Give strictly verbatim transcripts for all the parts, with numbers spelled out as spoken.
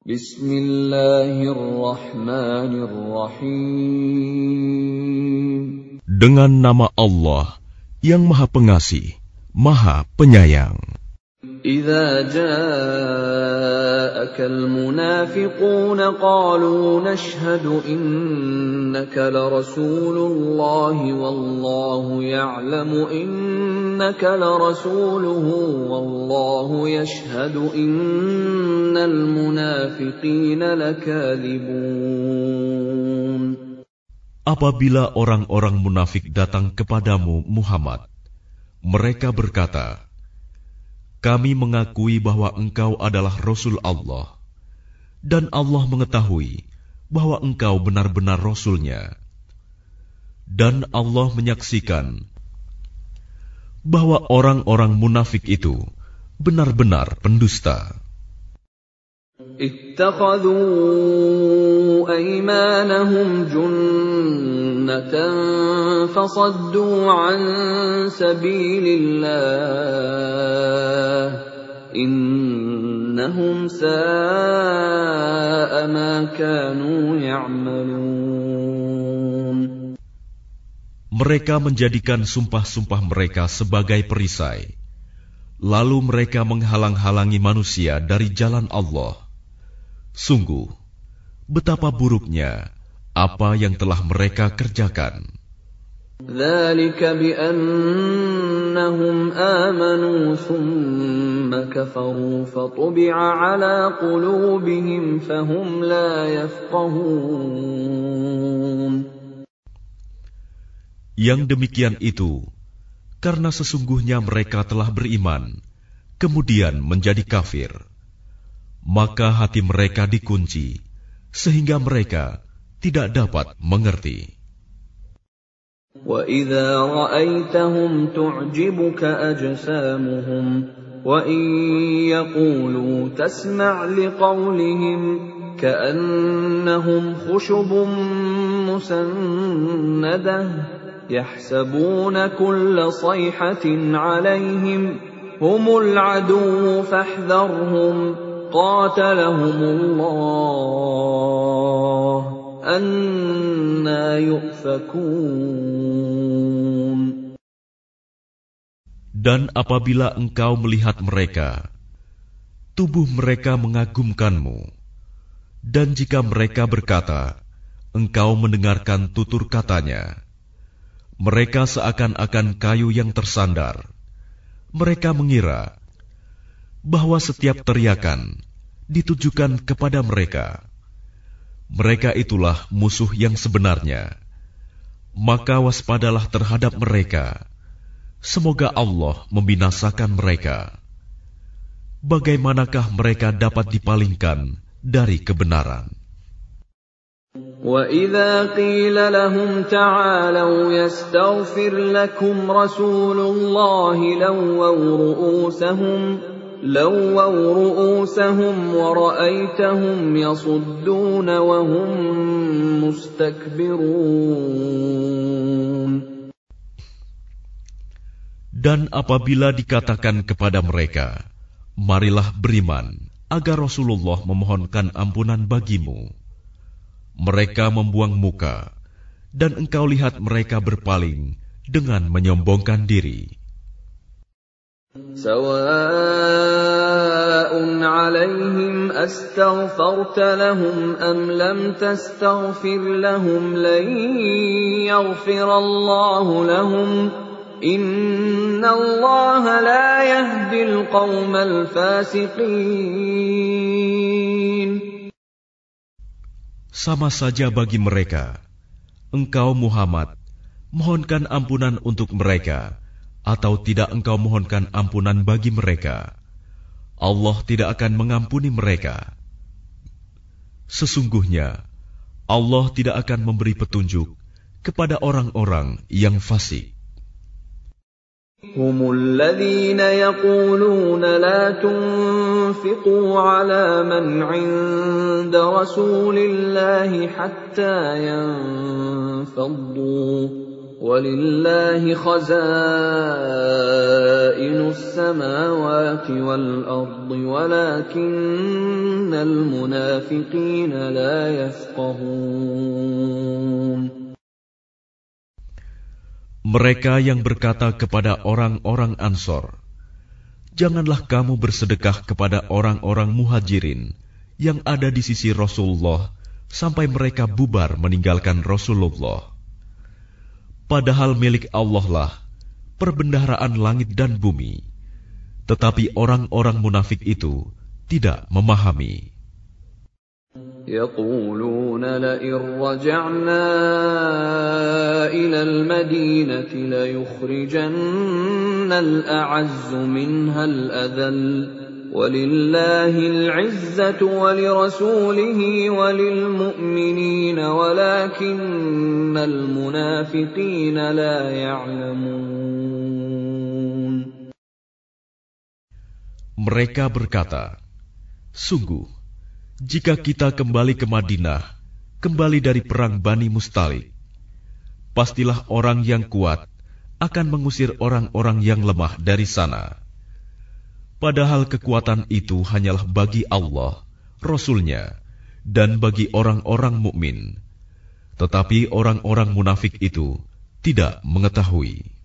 Bismillahirrahmanirrahim. Dengan nama Allah yang Maha Pengasih, Maha Penyayang. إذا جاءك المنافقون قالوا نشهد إنك لرسول الله والله يعلم إنك لرسوله والله يشهد إن المنافقين لكاذبون. Apabila orang-orang munafik datang kepadamu, Muhammad, mereka berkata, kami mengakui bahwa engkau adalah Rasul Allah, dan Allah mengetahui bahwa engkau benar-benar Rasul-Nya. Dan Allah menyaksikan bahwa orang-orang munafik itu benar-benar pendusta. اتخذوا أيمانهم جنة فصدوا عن سبيل الله إنهم ساء ما كانوا يعملون. Mereka menjadikan sumpah-sumpah mereka sebagai perisai, lalu mereka menghalang-halangi manusia dari jalan Allah. Sungguh, betapa buruknya apa yang telah mereka kerjakan. ذلك بأنهم آمنوا ثم كفروا فطبع على قلوبهم فهم لا يفقهون. Yang demikian itu karena sesungguhnya mereka telah beriman, kemudian menjadi kafir. Maka hati mereka dikunci, sehingga mereka tidak dapat mengerti. وَإِذَا رَأَيْتَهُمْ تُعْجِبُكَ أَجْسَامُهُمْ وَإِنْ يَقُولُوا تَسْمَعْ لِقَوْلِهِمْ كَأَنَّهُمْ خُشُبٌ مُّسَنَّدَةٌ يَحْسَبُونَ كُلَّ صَيْحَةٍ عَلَيْهِمْ هُمُ الْعَدُوُّ فَاحْذَرْهُمْ قَاتَلَهُمُ اللَّهُ أَنَّى يُؤْفَكُونَ. Dan apabila engkau melihat mereka, tubuh mereka mengagumkanmu. Dan jika mereka berkata, engkau mendengarkan tutur katanya, mereka seakan-akan kayu yang tersandar. Mereka mengira bahwa setiap teriakan ditujukan kepada mereka. Mereka itulah musuh yang sebenarnya. Maka waspadalah terhadap mereka. Semoga Allah membinasakan mereka. Bagaimanakah mereka dapat dipalingkan dari kebenaran? وَإِذَا قِيلَ لَهُمْ تَعَالَوْا يَسْتَغْفِرْ لَكُمْ رَسُولُ اللَّهِ لَوَّوْا رُءُوسَهُمْ لَوَّوْا رُءُوسَهُمْ وَرَأَيْتَهُمْ يَصُدُّونَ وَهُمْ مُسْتَكْبِرُونَ. Dan apabila dikatakan kepada mereka, marilah beriman, agar Rasulullah memohonkan ampunan bagimu, mereka membuang muka, dan engkau lihat mereka berpaling dengan menyombongkan diri. سواء عليهم أستغفرت لهم أم لم تستغفر لهم لن يغفر الله لهم إن الله لا يهدي القوم الفاسقين. Sama saja bagi mereka, engkau Muhammad mohonkan ampunan untuk mereka, atau tidak engkau mohonkan ampunan bagi mereka, Allah tidak akan mengampuni mereka. Sesungguhnya Allah tidak akan memberi petunjuk kepada orang-orang yang fasik. هم الذين يقولون لا تنفقوا على من عند رسول الله حتى ينفضوا وَلِلَّهِ خَزَائِنُ السَّمَاوَاتِ وَالْأَرْضِ وَلَكِنَّ الْمُنَافِقِينَ لَا يَفْقَهُونَ. Mereka yang berkata kepada orang-orang Ansor, "Janganlah kamu bersedekah kepada orang-orang Muhajirin yang ada di sisi Rasulullah sampai mereka bubar meninggalkan Rasulullah. Padahal milik Allah lah perbendaharaan langit dan bumi." Tetapi orang-orang munafik itu tidak memahami. يَقُولُونَ لَئِن رَّجَعْنَا إِلَى الْمَدِينَةِ لَيُخْرِجَنَّ الْأَعَزُّ مِنْهَا الْأَذَلَّ وَلِلَّهِ الْعِزَّةُ وَلِرَسُولِهِ وَلِلْمُؤْمِنِينَ وَلَكِنَّ الْمُنَافِقِينَ لَا يَعْلَمُونَ. Mereka berkata, "Sungguh, jika kita kembali ke Madinah, kembali dari perang Bani Mustalik, pastilah orang yang kuat akan mengusir orang-orang yang lemah dari sana. Padahal kekuatan itu hanyalah bagi Allah, Rasul-Nya, dan bagi orang-orang mukmin. Tetapi orang-orang munafik itu tidak mengetahui."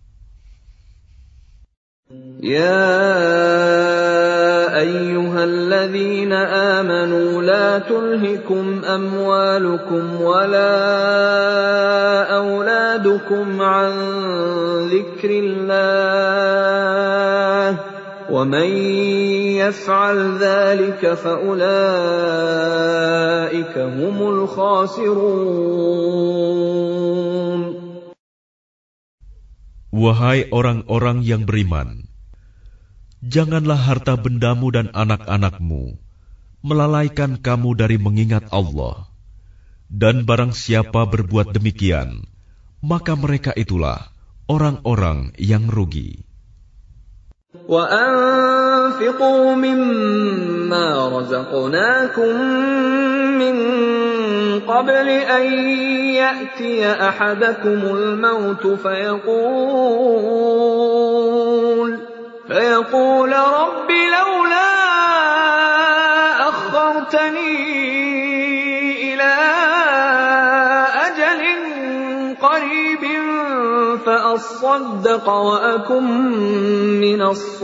يَا أَيُّهَا الَّذِينَ آمَنُوا لَا تُلْهِكُمْ أَمْوَالُكُمْ وَلَا أَوْلَادُكُمْ عَنْ ذِكْرِ اللَّهِ وَمَنْ يَفْعَلْ ذَلِكَ فَأُولَئِكَ هُمُ الْخَاسِرُونَ. Wahai orang-orang yang beriman, janganlah harta bendamu dan anak-anakmu melalaikan kamu dari mengingat Allah. Dan barang siapa berbuat demikian, maka mereka itulah orang-orang yang rugi. وَأَنفِقُوا مِمَّا رَزَقْنَاكُم مِّن قَبْلِ أَن يَأْتِيَ أَحَدَكُمُ الْمَوْتُ فَيَقُولَ فَيَقُولَ رَبِّ لَوْلَا أَخَّرْتَنِي إِلَىٰ أَجَلٍ قَرِيبٍ فَأَصَّدَّقَ وَأَكُن مِّنَ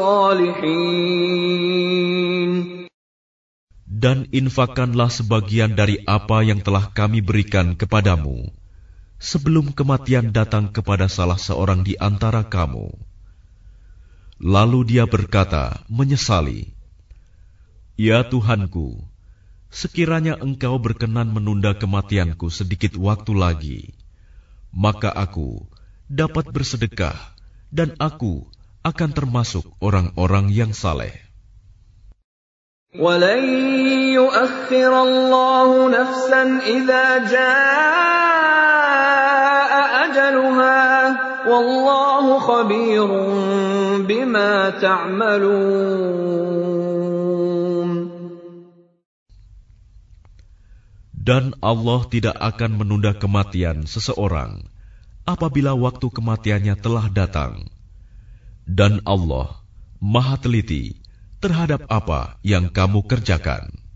الصَّالِحِينَ. Dan infakkanlah sebagian dari apa yang telah kami berikan kepadamu sebelum kematian datang kepada salah seorang di antara kamu. Lalu dia berkata, menyesali, "Ya Tuhanku, sekiranya Engkau berkenan menunda kematianku sedikit waktu lagi, maka aku dapat bersedekah dan aku akan termasuk orang-orang yang saleh." وَلَن يُؤَخِّرَ اللَّهُ نَفْسًا إِذَا جَاءَ أَجَلُهَا وَاللَّهُ خَبِيرٌ بِمَا تَعْمَلُونَ. Dan Allah tidak akan menunda kematian seseorang apabila waktu kematiannya telah datang. Dan Allah Maha teliti terhadap apa yang kamu kerjakan.